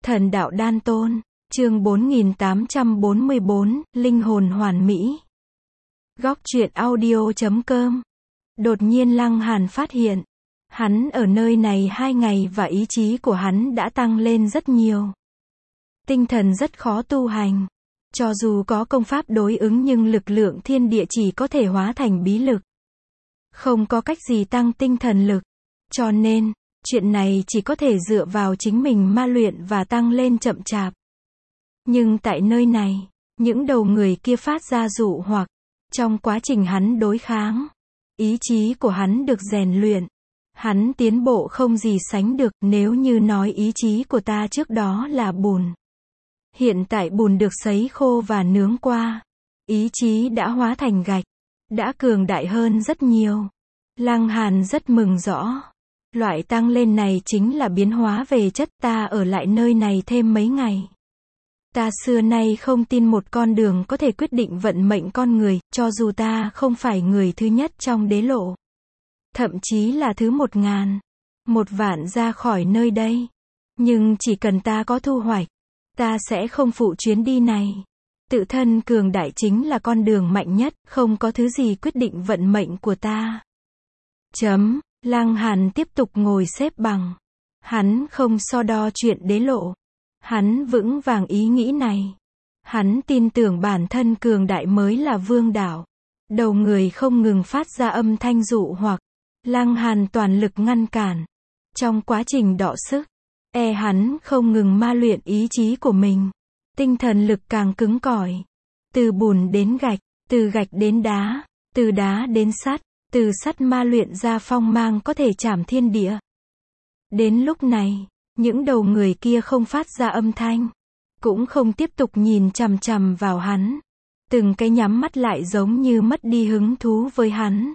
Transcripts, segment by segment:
Thần đạo đan tôn, chương 4844, linh hồn hoàn mỹ. Góc truyện audio.com. Đột nhiên Lăng Hàn phát hiện, hắn ở nơi này 2 ngày và ý chí của hắn đã tăng lên rất nhiều. Tinh thần rất khó tu hành. Cho dù có công pháp đối ứng nhưng lực lượng thiên địa chỉ có thể hóa thành bí lực. Không có cách gì tăng tinh thần lực. Cho nên, chuyện này chỉ có thể dựa vào chính mình ma luyện và tăng lên chậm chạp. Nhưng tại nơi này, những đầu người kia phát ra dụ hoặc, trong quá trình hắn đối kháng, ý chí của hắn được rèn luyện. Hắn tiến bộ không gì sánh được. Nếu như nói ý chí của ta trước đó là bùn, hiện tại bùn được sấy khô và nướng qua, ý chí đã hóa thành gạch, đã cường đại hơn rất nhiều. Lăng Hàn rất mừng rõ. Loại tăng lên này chính là biến hóa về chất. Ta ở lại nơi này thêm mấy ngày. Ta xưa nay không tin một con đường có thể quyết định vận mệnh con người, cho dù ta không phải người thứ nhất trong đế lộ. Thậm chí là thứ 1000, 1.000.000 ra khỏi nơi đây. Nhưng chỉ cần ta có thu hoạch, ta sẽ không phụ chuyến đi này. Tự thân cường đại chính là con đường mạnh nhất, không có thứ gì quyết định vận mệnh của ta. Lăng Hàn tiếp tục ngồi xếp bằng. Hắn không so đo chuyện đế lộ. Hắn vững vàng ý nghĩ này. Hắn tin tưởng bản thân cường đại mới là vương đạo. Đầu người không ngừng phát ra âm thanh dụ hoặc. Lăng Hàn toàn lực ngăn cản. Trong quá trình đọ sức, hắn không ngừng ma luyện ý chí của mình. Tinh thần lực càng cứng cỏi. Từ bùn đến gạch, từ gạch đến đá, từ đá đến sắt, từ sắt ma luyện ra phong mang có thể chảm thiên địa. Đến lúc này, những đầu người kia không phát ra âm thanh, cũng không tiếp tục nhìn chằm chằm vào hắn. Từng cái nhắm mắt lại giống như mất đi hứng thú với hắn.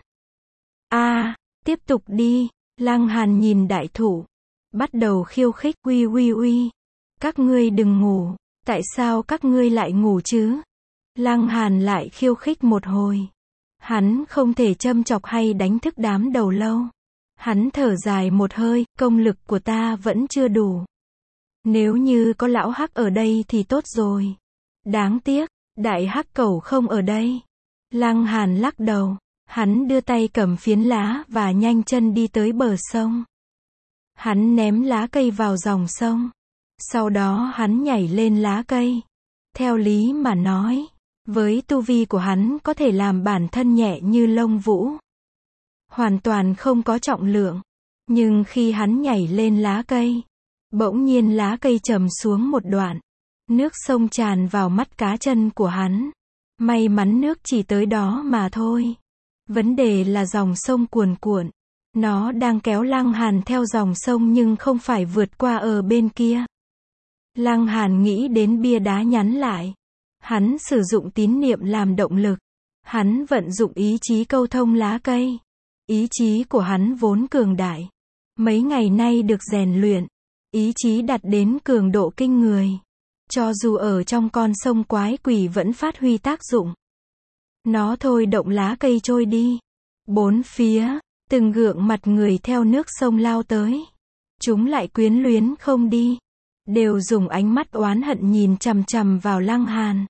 Tiếp tục đi. Lăng Hàn nhìn đại thủ, bắt đầu khiêu khích. Uy, các ngươi đừng ngủ. Tại sao các ngươi lại ngủ chứ? Lăng Hàn lại khiêu khích một hồi. Hắn không thể châm chọc hay đánh thức đám đầu lâu. Hắn thở dài một hơi, công lực của ta vẫn chưa đủ. Nếu như có lão hắc ở đây thì tốt rồi. Đáng tiếc, đại hắc cẩu không ở đây. Lăng Hàn lắc đầu. Hắn đưa tay cầm phiến lá và nhanh chân đi tới bờ sông. Hắn ném lá cây vào dòng sông. Sau đó hắn nhảy lên lá cây. Theo lý mà nói, với tu vi của hắn có thể làm bản thân nhẹ như lông vũ. Hoàn toàn không có trọng lượng. Nhưng khi hắn nhảy lên lá cây, bỗng nhiên lá cây trầm xuống một đoạn. Nước sông tràn vào mắt cá chân của hắn. May mắn nước chỉ tới đó mà thôi. Vấn đề là dòng sông cuồn cuộn. Nó đang kéo Lăng Hàn theo dòng sông nhưng không phải vượt qua ở bên kia. Lăng Hàn nghĩ đến bia đá nhắn lại. Hắn sử dụng tín niệm làm động lực. Hắn vận dụng ý chí câu thông lá cây. Ý chí của hắn vốn cường đại. Mấy ngày nay được rèn luyện. Ý chí đạt đến cường độ kinh người. Cho dù ở trong con sông quái quỷ vẫn phát huy tác dụng. Nó thôi động lá cây trôi đi. Bốn phía, từng gượng mặt người theo nước sông lao tới. Chúng lại quyến luyến không đi. Đều dùng ánh mắt oán hận nhìn chằm chằm vào Lăng Hàn.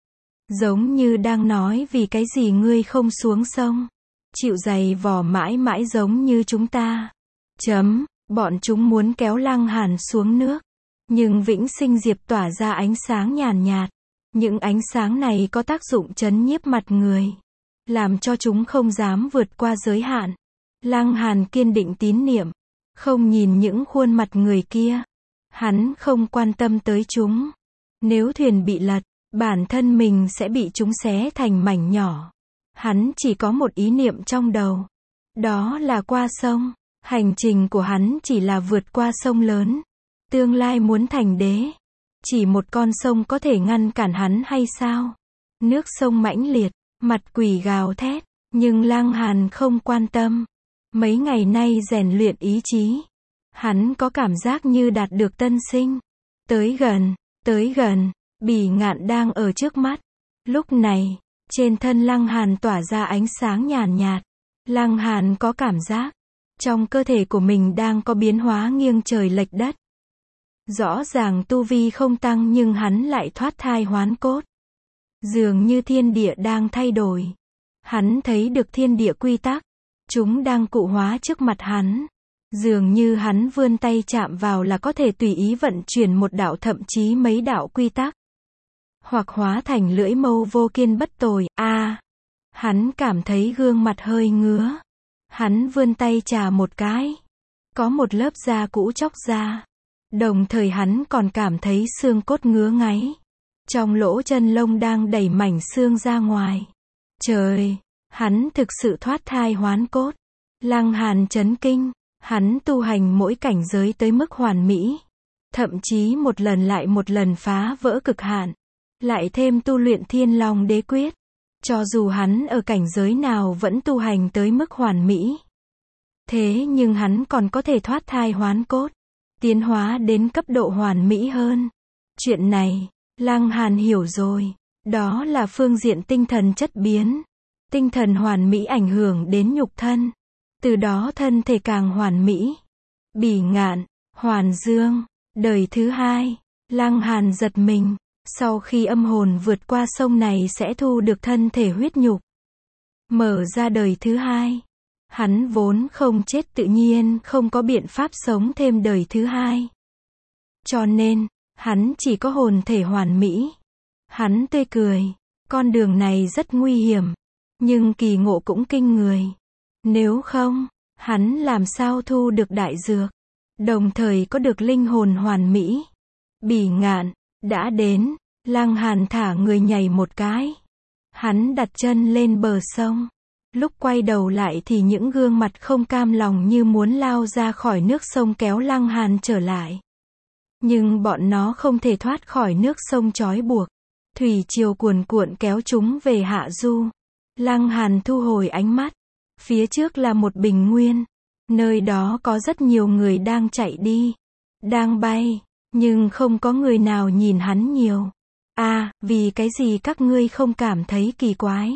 Giống như đang nói vì cái gì ngươi không xuống sông. Chịu giày vò mãi mãi giống như chúng ta. Bọn chúng muốn kéo Lăng Hàn xuống nước. Nhưng Vĩnh Sinh Diệp tỏa ra ánh sáng nhàn nhạt. Những ánh sáng này có tác dụng trấn nhiếp mặt người. Làm cho chúng không dám vượt qua giới hạn. Lăng Hàn kiên định tín niệm. Không nhìn những khuôn mặt người kia. Hắn không quan tâm tới chúng. Nếu thuyền bị lật, bản thân mình sẽ bị chúng xé thành mảnh nhỏ. Hắn chỉ có một ý niệm trong đầu. Đó là qua sông. Hành trình của hắn chỉ là vượt qua sông lớn. Tương lai muốn thành đế. Chỉ một con sông có thể ngăn cản hắn hay sao? Nước sông mãnh liệt, mặt quỷ gào thét. Nhưng Lăng Hàn không quan tâm. Mấy ngày nay rèn luyện ý chí. Hắn có cảm giác như đạt được tân sinh. Tới gần, Bỉ Ngạn đang ở trước mắt. Lúc này, trên thân Lăng Hàn tỏa ra ánh sáng nhàn nhạt. Lăng Hàn có cảm giác, trong cơ thể của mình đang có biến hóa nghiêng trời lệch đất. Rõ ràng tu vi không tăng nhưng hắn lại thoát thai hoán cốt. Dường như thiên địa đang thay đổi. Hắn thấy được thiên địa quy tắc. Chúng đang cụ hóa trước mặt hắn. Dường như hắn vươn tay chạm vào là có thể tùy ý vận chuyển một đạo thậm chí mấy đạo quy tắc. Hoặc hóa thành lưỡi mâu vô kiên bất tồi. Hắn cảm thấy gương mặt hơi ngứa. Hắn vươn tay chà một cái. Có một lớp da cũ chóc ra. Đồng thời hắn còn cảm thấy xương cốt ngứa ngáy. Trong lỗ chân lông đang đẩy mảnh xương ra ngoài. Trời! Hắn thực sự thoát thai hoán cốt. Lăng Hàn chấn kinh. Hắn tu hành mỗi cảnh giới tới mức hoàn mỹ. Thậm chí một lần lại một lần phá vỡ cực hạn. Lại thêm tu luyện Thiên Long Đế Quyết. Cho dù hắn ở cảnh giới nào vẫn tu hành tới mức hoàn mỹ. Thế nhưng hắn còn có thể thoát thai hoán cốt. Tiến hóa đến cấp độ hoàn mỹ hơn. Chuyện này, Lăng Hàn hiểu rồi. Đó là phương diện tinh thần chất biến. Tinh thần hoàn mỹ ảnh hưởng đến nhục thân. Từ đó thân thể càng hoàn mỹ. Bỉ Ngạn, Hoàn Dương, đời thứ hai. Lăng Hàn giật mình. Sau khi âm hồn vượt qua sông này sẽ thu được thân thể huyết nhục. Mở ra đời thứ hai. Hắn vốn không chết tự nhiên không có biện pháp sống thêm đời thứ hai. Cho nên, hắn chỉ có hồn thể hoàn mỹ. Hắn tươi cười. Con đường này rất nguy hiểm. Nhưng kỳ ngộ cũng kinh người. Nếu không, hắn làm sao thu được đại dược. Đồng thời có được linh hồn hoàn mỹ. Bỉ Ngạn, đã đến. Lăng Hàn thả người nhảy một cái. Hắn đặt chân lên bờ sông. Lúc quay đầu lại thì những gương mặt không cam lòng như muốn lao ra khỏi nước sông kéo Lăng Hàn trở lại. Nhưng bọn nó không thể thoát khỏi nước sông trói buộc. Thủy triều cuồn cuộn kéo chúng về hạ du. Lăng Hàn thu hồi ánh mắt. Phía trước là một bình nguyên. Nơi đó có rất nhiều người đang chạy đi. Đang bay. Nhưng không có người nào nhìn hắn nhiều. Vì cái gì các ngươi không cảm thấy kỳ quái?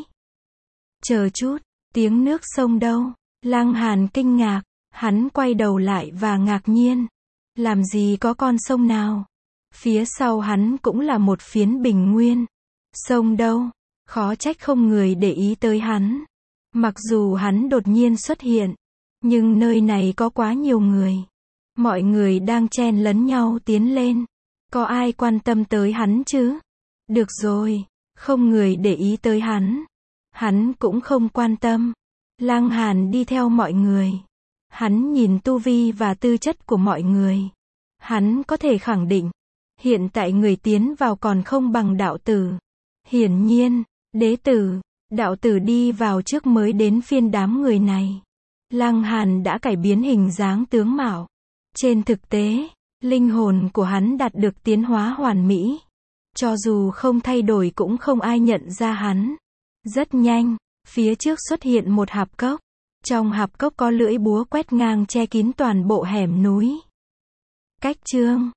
Chờ chút, tiếng nước sông đâu? Lăng Hàn kinh ngạc. Hắn quay đầu lại và ngạc nhiên. Làm gì có con sông nào? Phía sau hắn cũng là một phiến bình nguyên. Sông đâu? Khó trách không người để ý tới hắn. Mặc dù hắn đột nhiên xuất hiện. Nhưng nơi này có quá nhiều người. Mọi người đang chen lấn nhau tiến lên. Có ai quan tâm tới hắn chứ? Được rồi, không người để ý tới hắn. Hắn cũng không quan tâm. Lăng Hàn đi theo mọi người. Hắn nhìn tu vi và tư chất của mọi người. Hắn có thể khẳng định, hiện tại người tiến vào còn không bằng đạo tử. Hiển nhiên, đế tử, đạo tử đi vào trước mới đến phiên đám người này. Lăng Hàn đã cải biến hình dáng tướng mạo. Trên thực tế, linh hồn của hắn đạt được tiến hóa hoàn mỹ. Cho dù không thay đổi cũng không ai nhận ra hắn. Rất nhanh, phía trước xuất hiện một hạp cốc. Trong hạp cốc có lưỡi búa quét ngang che kín toàn bộ hẻm núi. Cách chương